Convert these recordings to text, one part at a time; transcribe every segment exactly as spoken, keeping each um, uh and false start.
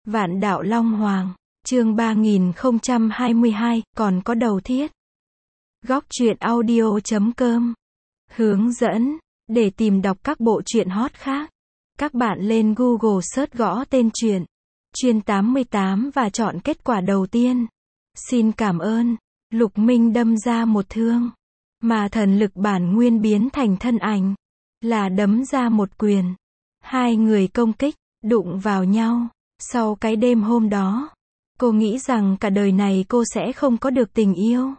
Vạn đạo Long Hoàng, chương ba nghìn không trăm hai mươi hai, còn có đầu thiết. Góc truyện audio chấm com. Hướng dẫn, để tìm đọc các bộ truyện hot khác. Các bạn lên Google search gõ tên truyện, Chuyên tám mươi tám và chọn kết quả đầu tiên. Xin cảm ơn. Lục Minh đâm ra một thương, mà thần lực bản nguyên biến thành thân ảnh, là đấm ra một quyền. Hai người công kích, đụng vào nhau. Sau cái đêm hôm đó, cô nghĩ rằng cả đời này cô sẽ không có được tình yêu.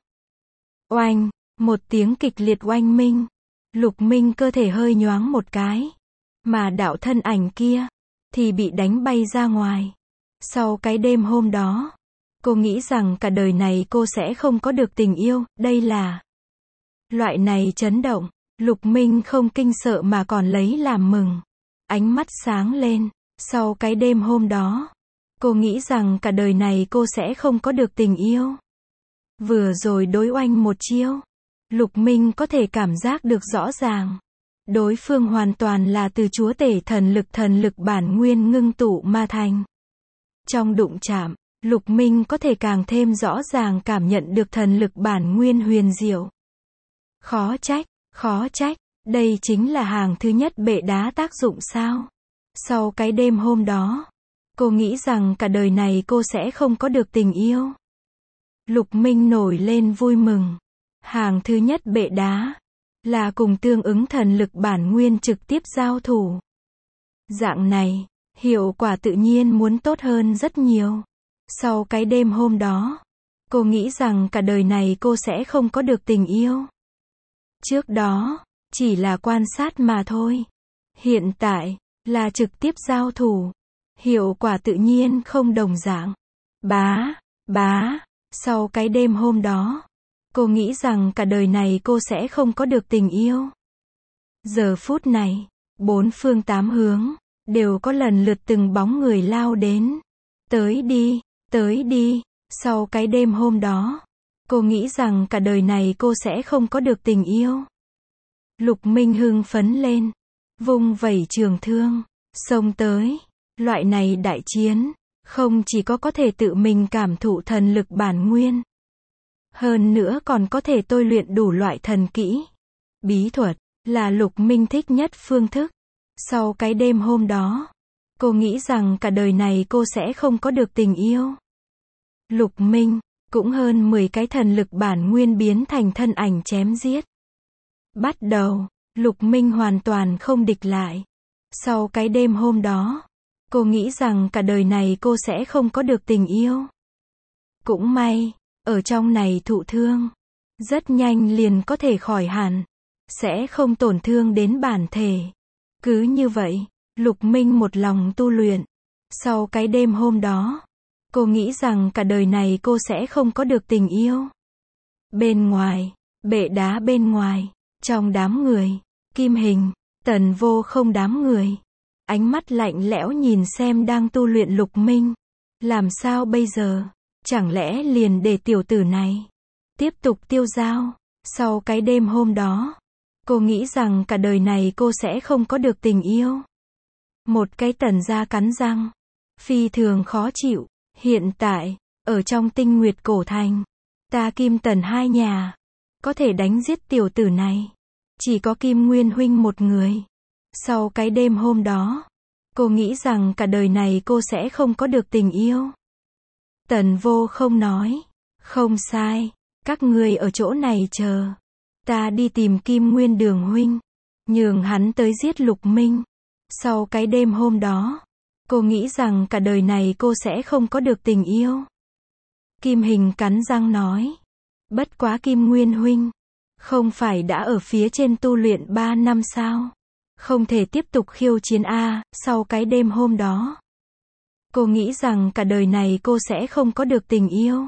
Oanh, một tiếng kịch liệt oanh minh. Lục Minh cơ thể hơi nhoáng một cái, mà đạo thân ảnh kia thì bị đánh bay ra ngoài. Sau cái đêm hôm đó, cô nghĩ rằng cả đời này cô sẽ không có được tình yêu. Đây là loại này chấn động. Lục Minh không kinh sợ mà còn lấy làm mừng. Ánh mắt sáng lên. Sau cái đêm hôm đó, cô nghĩ rằng cả đời này cô sẽ không có được tình yêu. Vừa rồi đối oanh một chiêu, Lục Minh có thể cảm giác được rõ ràng. Đối phương hoàn toàn là từ chúa tể thần lực thần lực bản nguyên ngưng tụ mà thành. Trong đụng chạm, Lục Minh có thể càng thêm rõ ràng cảm nhận được thần lực bản nguyên huyền diệu. Khó trách, khó trách, đây chính là hàng thứ nhất bệ đá tác dụng sao? Sau cái đêm hôm đó, cô nghĩ rằng cả đời này cô sẽ không có được tình yêu. Lục Minh nổi lên vui mừng. Hàng thứ nhất bệ đá là cùng tương ứng thần lực bản nguyên trực tiếp giao thủ. Dạng này, hiệu quả tự nhiên muốn tốt hơn rất nhiều. Sau cái đêm hôm đó, cô nghĩ rằng cả đời này cô sẽ không có được tình yêu. Trước đó, chỉ là quan sát mà thôi. Hiện tại, là trực tiếp giao thủ. Hiệu quả tự nhiên không đồng dạng. Bá, bá, sau cái đêm hôm đó, cô nghĩ rằng cả đời này cô sẽ không có được tình yêu. Giờ phút này, bốn phương tám hướng, đều có lần lượt từng bóng người lao đến. Tới đi, tới đi, sau cái đêm hôm đó, cô nghĩ rằng cả đời này cô sẽ không có được tình yêu. Lục Minh hưng phấn lên, vung vẩy trường thương, xông tới. Loại này đại chiến, không chỉ có có thể tự mình cảm thụ thần lực bản nguyên, hơn nữa còn có thể tôi luyện đủ loại thần kỹ, bí thuật, là Lục Minh thích nhất phương thức. Sau cái đêm hôm đó, cô nghĩ rằng cả đời này cô sẽ không có được tình yêu. Lục Minh, cũng hơn mười cái thần lực bản nguyên biến thành thân ảnh chém giết. Bắt đầu, Lục Minh hoàn toàn không địch lại. Sau cái đêm hôm đó, cô nghĩ rằng cả đời này cô sẽ không có được tình yêu. Cũng may, ở trong này thụ thương, rất nhanh liền có thể khỏi hẳn, sẽ không tổn thương đến bản thể. Cứ như vậy, Lục Minh một lòng tu luyện. Sau cái đêm hôm đó, cô nghĩ rằng cả đời này cô sẽ không có được tình yêu. Bên ngoài, bệ đá bên ngoài, trong đám người, Kim Hình, Tần Vô Không đám người, ánh mắt lạnh lẽo nhìn xem đang tu luyện Lục Minh. Làm sao bây giờ? Chẳng lẽ liền để tiểu tử này tiếp tục tiêu dao? Sau cái đêm hôm đó, cô nghĩ rằng cả đời này cô sẽ không có được tình yêu. Một cái Tần gia cắn răng, phi thường khó chịu. Hiện tại, ở trong Tinh Nguyệt Cổ Thành, ta Kim Tần hai nhà có thể đánh giết tiểu tử này, chỉ có Kim Nguyên huynh một người. Sau cái đêm hôm đó, cô nghĩ rằng cả đời này cô sẽ không có được tình yêu. Tần Vô Không nói, không sai, các ngươi ở chỗ này chờ, ta đi tìm Kim Nguyên Đường huynh, nhường hắn tới giết Lục Minh. Sau cái đêm hôm đó, cô nghĩ rằng cả đời này cô sẽ không có được tình yêu. Kim Hình cắn răng nói, bất quá Kim Nguyên huynh, không phải đã ở phía trên tu luyện ba năm sao? Không thể tiếp tục khiêu chiến a. Sau cái đêm hôm đó, cô nghĩ rằng cả đời này cô sẽ không có được tình yêu.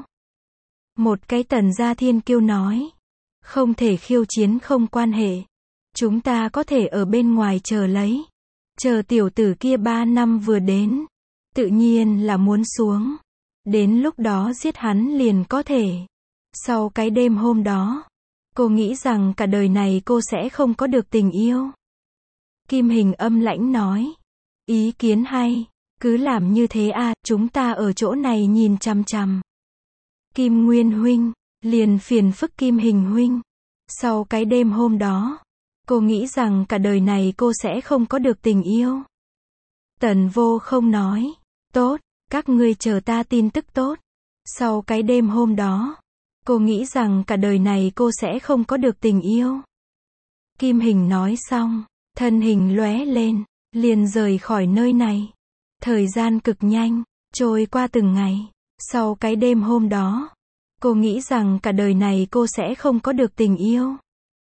Một cái Tần gia thiên kiêu nói, không thể khiêu chiến không quan hệ, chúng ta có thể ở bên ngoài chờ lấy, chờ tiểu tử kia ba năm vừa đến, tự nhiên là muốn xuống, đến lúc đó giết hắn liền có thể. Sau cái đêm hôm đó, cô nghĩ rằng cả đời này cô sẽ không có được tình yêu. Kim Hình âm lãnh nói, ý kiến hay, Cứ làm như thế à, chúng ta ở chỗ này nhìn chằm chằm. Kim Nguyên huynh, liền phiền phức Kim Hình huynh. Sau cái đêm hôm đó, cô nghĩ rằng cả đời này cô sẽ không có được tình yêu. Tần Vô không nói, tốt, các ngươi chờ ta tin tức tốt. Sau cái đêm hôm đó, cô nghĩ rằng cả đời này cô sẽ không có được tình yêu. Kim Hình nói xong, thân hình lóe lên, liền rời khỏi nơi này. Thời gian cực nhanh, trôi qua từng ngày. Sau cái đêm hôm đó, cô nghĩ rằng cả đời này cô sẽ không có được tình yêu.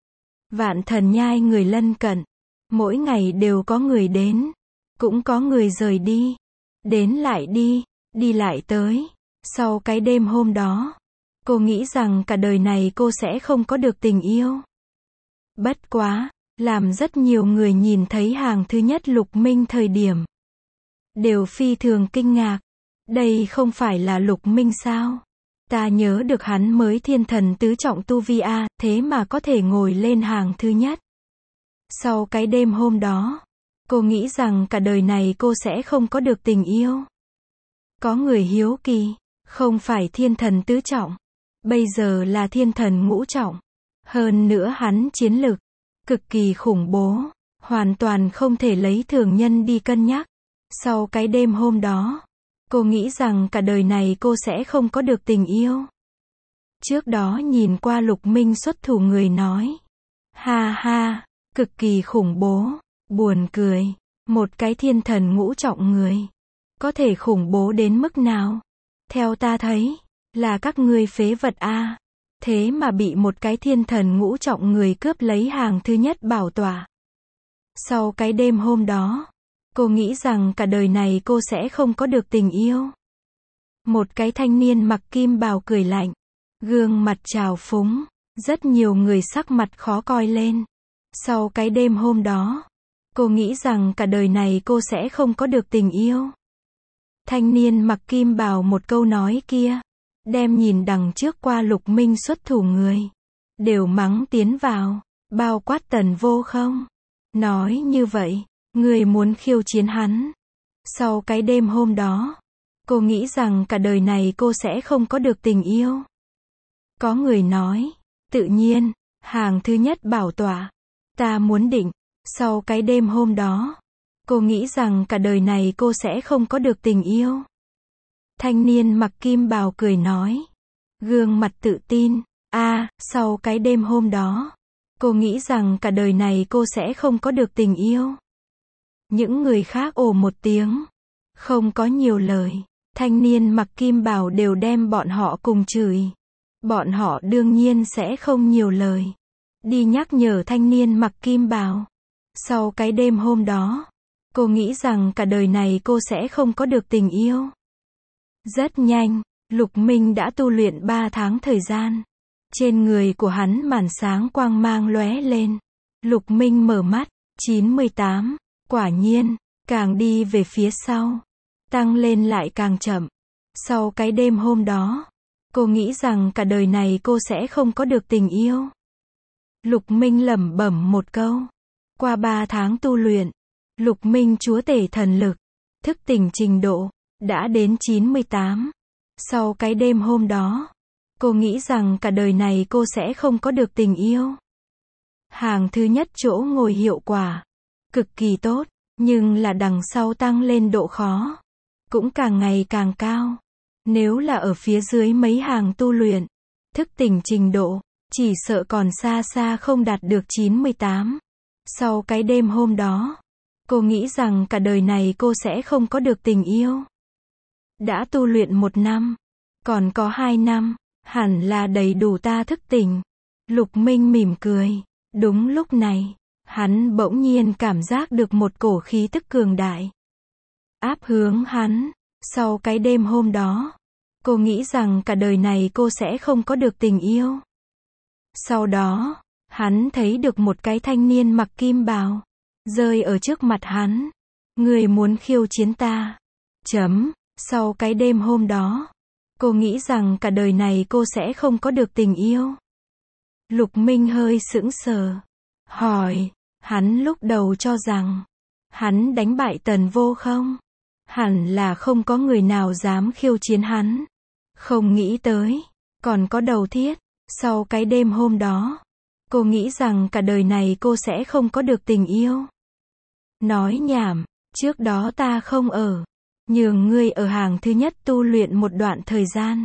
Vạn Thần Nhai người lân cận, mỗi ngày đều có người đến, cũng có người rời đi, đến lại đi, đi lại tới. Sau cái đêm hôm đó, cô nghĩ rằng cả đời này cô sẽ không có được tình yêu. Bất quá, làm rất nhiều người nhìn thấy hàng thứ nhất Lục Minh thời điểm, đều phi thường kinh ngạc. Đây không phải là Lục Minh sao? Ta nhớ được hắn mới thiên thần tứ trọng tu vi a, thế mà có thể ngồi lên hàng thứ nhất. Sau cái đêm hôm đó, cô nghĩ rằng cả đời này cô sẽ không có được tình yêu. Có người hiếu kỳ, không phải thiên thần tứ trọng, bây giờ là thiên thần ngũ trọng. Hơn nữa hắn chiến lực cực kỳ khủng bố, hoàn toàn không thể lấy thường nhân đi cân nhắc. Sau cái đêm hôm đó, cô nghĩ rằng cả đời này cô sẽ không có được tình yêu. Trước đó nhìn qua Lục Minh xuất thủ người nói, ha ha, cực kỳ khủng bố, buồn cười, một cái thiên thần ngũ trọng người, có thể khủng bố đến mức nào? Theo ta thấy, là các ngươi phế vật a, thế mà bị một cái thiên thần ngũ trọng người cướp lấy hàng thứ nhất bảo tọa. Sau cái đêm hôm đó, cô nghĩ rằng cả đời này cô sẽ không có được tình yêu. Một cái thanh niên mặc kim bào cười lạnh, gương mặt trào phúng, rất nhiều người sắc mặt khó coi lên. Sau cái đêm hôm đó, cô nghĩ rằng cả đời này cô sẽ không có được tình yêu. Thanh niên mặc kim bào một câu nói kia, đem nhìn đằng trước qua Lục Minh xuất thủ người, đều mắng tiến vào, bao quát Tần Vô không. Nói như vậy, người muốn khiêu chiến hắn. Sau cái đêm hôm đó, cô nghĩ rằng cả đời này cô sẽ không có được tình yêu. Có người nói, tự nhiên, hàng thứ nhất bảo tọa, ta muốn định. Sau cái đêm hôm đó, cô nghĩ rằng cả đời này cô sẽ không có được tình yêu. Thanh niên mặc kim bào cười nói, gương mặt tự tin, a, sau cái đêm hôm đó, cô nghĩ rằng cả đời này cô sẽ không có được tình yêu. Những người khác ồ một tiếng, không có nhiều lời. Thanh niên mặc kim bào đều đem bọn họ cùng chửi. Bọn họ đương nhiên sẽ không nhiều lời, đi nhắc nhở thanh niên mặc kim bào. Sau cái đêm hôm đó, cô nghĩ rằng cả đời này cô sẽ không có được tình yêu. Rất nhanh, Lục Minh đã tu luyện ba tháng thời gian. Trên người của hắn màn sáng quang mang lóe lên. Lục Minh mở mắt, chín mươi tám, quả nhiên, càng đi về phía sau, tăng lên lại càng chậm. Sau cái đêm hôm đó, cô nghĩ rằng cả đời này cô sẽ không có được tình yêu. Lục Minh lẩm bẩm một câu. Qua ba tháng tu luyện, Lục Minh chúa tể thần lực, thức tỉnh trình độ, đã đến chín mươi tám. Sau cái đêm hôm đó, cô nghĩ rằng cả đời này cô sẽ không có được tình yêu. Hàng thứ nhất chỗ ngồi hiệu quả, cực kỳ tốt, nhưng là đằng sau tăng lên độ khó, cũng càng ngày càng cao. Nếu là ở phía dưới mấy hàng tu luyện, thức tỉnh trình độ, chỉ sợ còn xa xa không đạt được chín mươi tám. Sau cái đêm hôm đó, cô nghĩ rằng cả đời này cô sẽ không có được tình yêu. Đã tu luyện một năm, còn có hai năm, hẳn là đầy đủ ta thức tỉnh. Lục Minh mỉm cười. Đúng lúc này, hắn bỗng nhiên cảm giác được một cổ khí tức cường đại áp hướng hắn. Sau cái đêm hôm đó, cô nghĩ rằng cả đời này cô sẽ không có được tình yêu. Sau đó, hắn thấy được một cái thanh niên mặc kim bào, rơi ở trước mặt hắn. Người muốn khiêu chiến ta. Chấm. Sau cái đêm hôm đó, cô nghĩ rằng cả đời này cô sẽ không có được tình yêu. Lục Minh hơi sững sờ, hỏi, hắn lúc đầu cho rằng, hắn đánh bại Tần Vô không? Hẳn là không có người nào dám khiêu chiến hắn. Không nghĩ tới, còn có đầu thiết. Sau cái đêm hôm đó, cô nghĩ rằng cả đời này cô sẽ không có được tình yêu. Nói nhảm, trước đó ta không ở. Nhường ngươi ở hàng thứ nhất tu luyện một đoạn thời gian.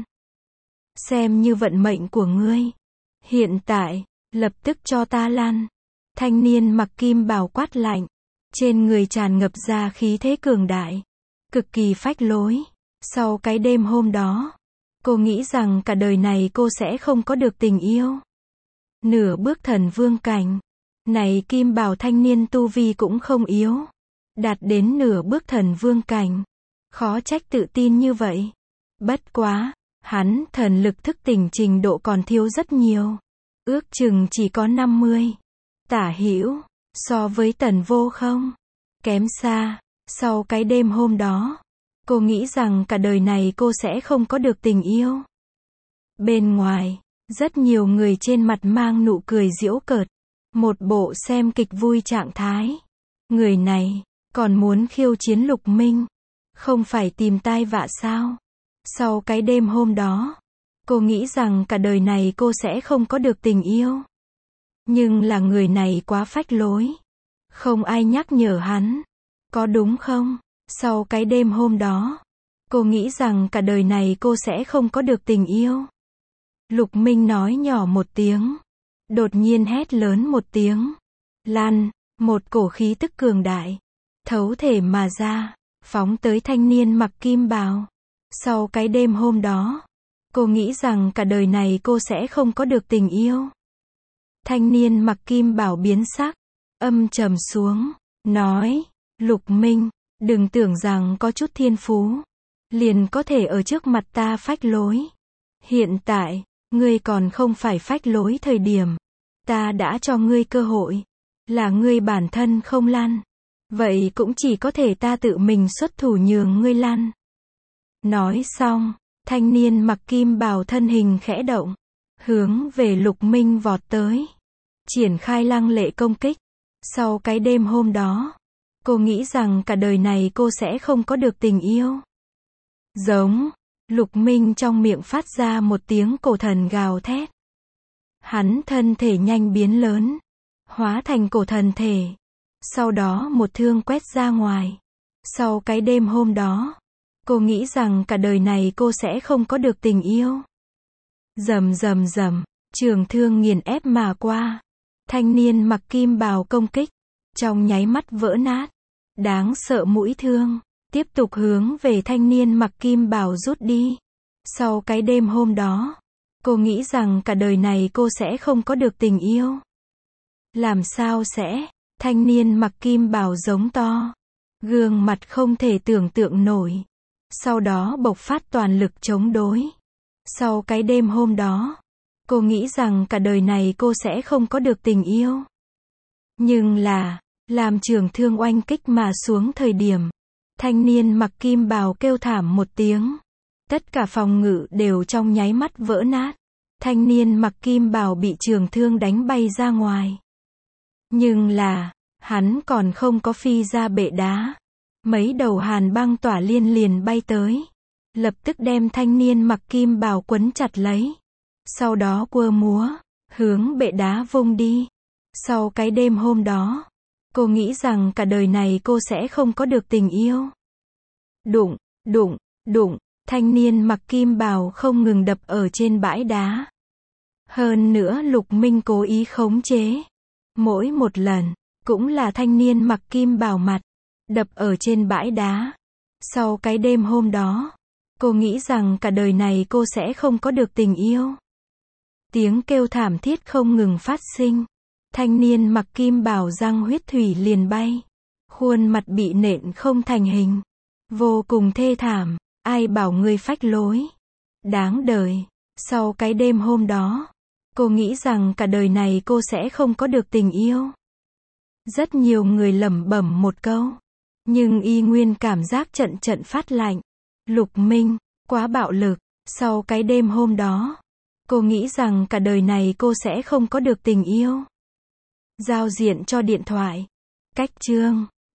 Xem như vận mệnh của ngươi. Hiện tại, lập tức cho ta lăn. Thanh niên mặc kim bào quát lạnh. Trên người tràn ngập ra khí thế cường đại. Cực kỳ phách lối. Sau cái đêm hôm đó, cô nghĩ rằng cả đời này cô sẽ không có được tình yêu. Nửa bước thần vương cảnh. Này kim bào thanh niên tu vi cũng không yếu. Đạt đến nửa bước thần vương cảnh. Khó trách tự tin như vậy. Bất quá, hắn thần lực thức tỉnh trình độ còn thiếu rất nhiều. Ước chừng chỉ có năm mươi. Tả hữu, so với Tần Vô không? Kém xa. Sau cái đêm hôm đó, cô nghĩ rằng cả đời này cô sẽ không có được tình yêu. Bên ngoài, rất nhiều người trên mặt mang nụ cười giễu cợt. Một bộ xem kịch vui trạng thái. Người này, còn muốn khiêu chiến Lục Minh. Không phải tìm tai vạ sao? Sau cái đêm hôm đó, cô nghĩ rằng cả đời này cô sẽ không có được tình yêu. Nhưng là người này quá phách lối. Không ai nhắc nhở hắn. Có đúng không? Sau cái đêm hôm đó, cô nghĩ rằng cả đời này cô sẽ không có được tình yêu. Lục Minh nói nhỏ một tiếng. Đột nhiên hét lớn một tiếng. Lăn, một cổ khí tức cường đại. Thấu thể mà ra. Phóng tới thanh niên mặc kim bào. Sau cái đêm hôm đó, cô nghĩ rằng cả đời này cô sẽ không có được tình yêu. Thanh niên mặc kim bào biến sắc. Âm trầm xuống. Nói. Lục Minh, đừng tưởng rằng có chút thiên phú. Liền có thể ở trước mặt ta phách lối. Hiện tại, ngươi còn không phải phách lối thời điểm. Ta đã cho ngươi cơ hội. Là ngươi bản thân không lăn. Vậy cũng chỉ có thể ta tự mình xuất thủ nhường ngươi lăn. Nói xong, thanh niên mặc kim bào thân hình khẽ động. Hướng về Lục Minh vọt tới. Triển khai lăng lệ công kích. Sau cái đêm hôm đó, cô nghĩ rằng cả đời này cô sẽ không có được tình yêu. Giống. Lục Minh trong miệng phát ra một tiếng cổ thần gào thét. Hắn thân thể nhanh biến lớn. Hóa thành cổ thần thể. Sau đó một thương quét ra ngoài. Sau cái đêm hôm đó, cô nghĩ rằng cả đời này cô sẽ không có được tình yêu. Rầm rầm rầm, trường thương nghiền ép mà qua. Thanh niên mặc kim bào công kích. Trong nháy mắt vỡ nát. Đáng sợ mũi thương. Tiếp tục hướng về thanh niên mặc kim bào rút đi. Sau cái đêm hôm đó, cô nghĩ rằng cả đời này cô sẽ không có được tình yêu. Làm sao sẽ? Thanh niên mặc kim bào giống to. Gương mặt không thể tưởng tượng nổi. Sau đó bộc phát toàn lực chống đối. Sau cái đêm hôm đó, cô nghĩ rằng cả đời này cô sẽ không có được tình yêu. Nhưng là, làm trường thương oanh kích mà xuống thời điểm, thanh niên mặc kim bào kêu thảm một tiếng. Tất cả phòng ngự đều trong nháy mắt vỡ nát. Thanh niên mặc kim bào bị trường thương đánh bay ra ngoài. Nhưng là, hắn còn không có phi ra bệ đá. Mấy đầu hàn băng tỏa liên liền bay tới. Lập tức đem thanh niên mặc kim bào quấn chặt lấy. Sau đó quơ múa, hướng bệ đá vung đi. Sau cái đêm hôm đó, cô nghĩ rằng cả đời này cô sẽ không có được tình yêu. Đụng, đụng, đụng, thanh niên mặc kim bào không ngừng đập ở trên bãi đá. Hơn nữa Lục Minh cố ý khống chế. Mỗi một lần, cũng là thanh niên mặc kim bào mặt, đập ở trên bãi đá. Sau cái đêm hôm đó, cô nghĩ rằng cả đời này cô sẽ không có được tình yêu. Tiếng kêu thảm thiết không ngừng phát sinh. Thanh niên mặc kim bào răng huyết thủy liền bay. Khuôn mặt bị nện không thành hình. Vô cùng thê thảm. Ai bảo ngươi phách lối. Đáng đời. Sau cái đêm hôm đó, cô nghĩ rằng cả đời này cô sẽ không có được tình yêu. Rất nhiều người lẩm bẩm một câu. Nhưng y nguyên cảm giác trận trận phát lạnh. Lục Minh, quá bạo lực. Sau cái đêm hôm đó, cô nghĩ rằng cả đời này cô sẽ không có được tình yêu. Giao diện cho điện thoại. Cách chương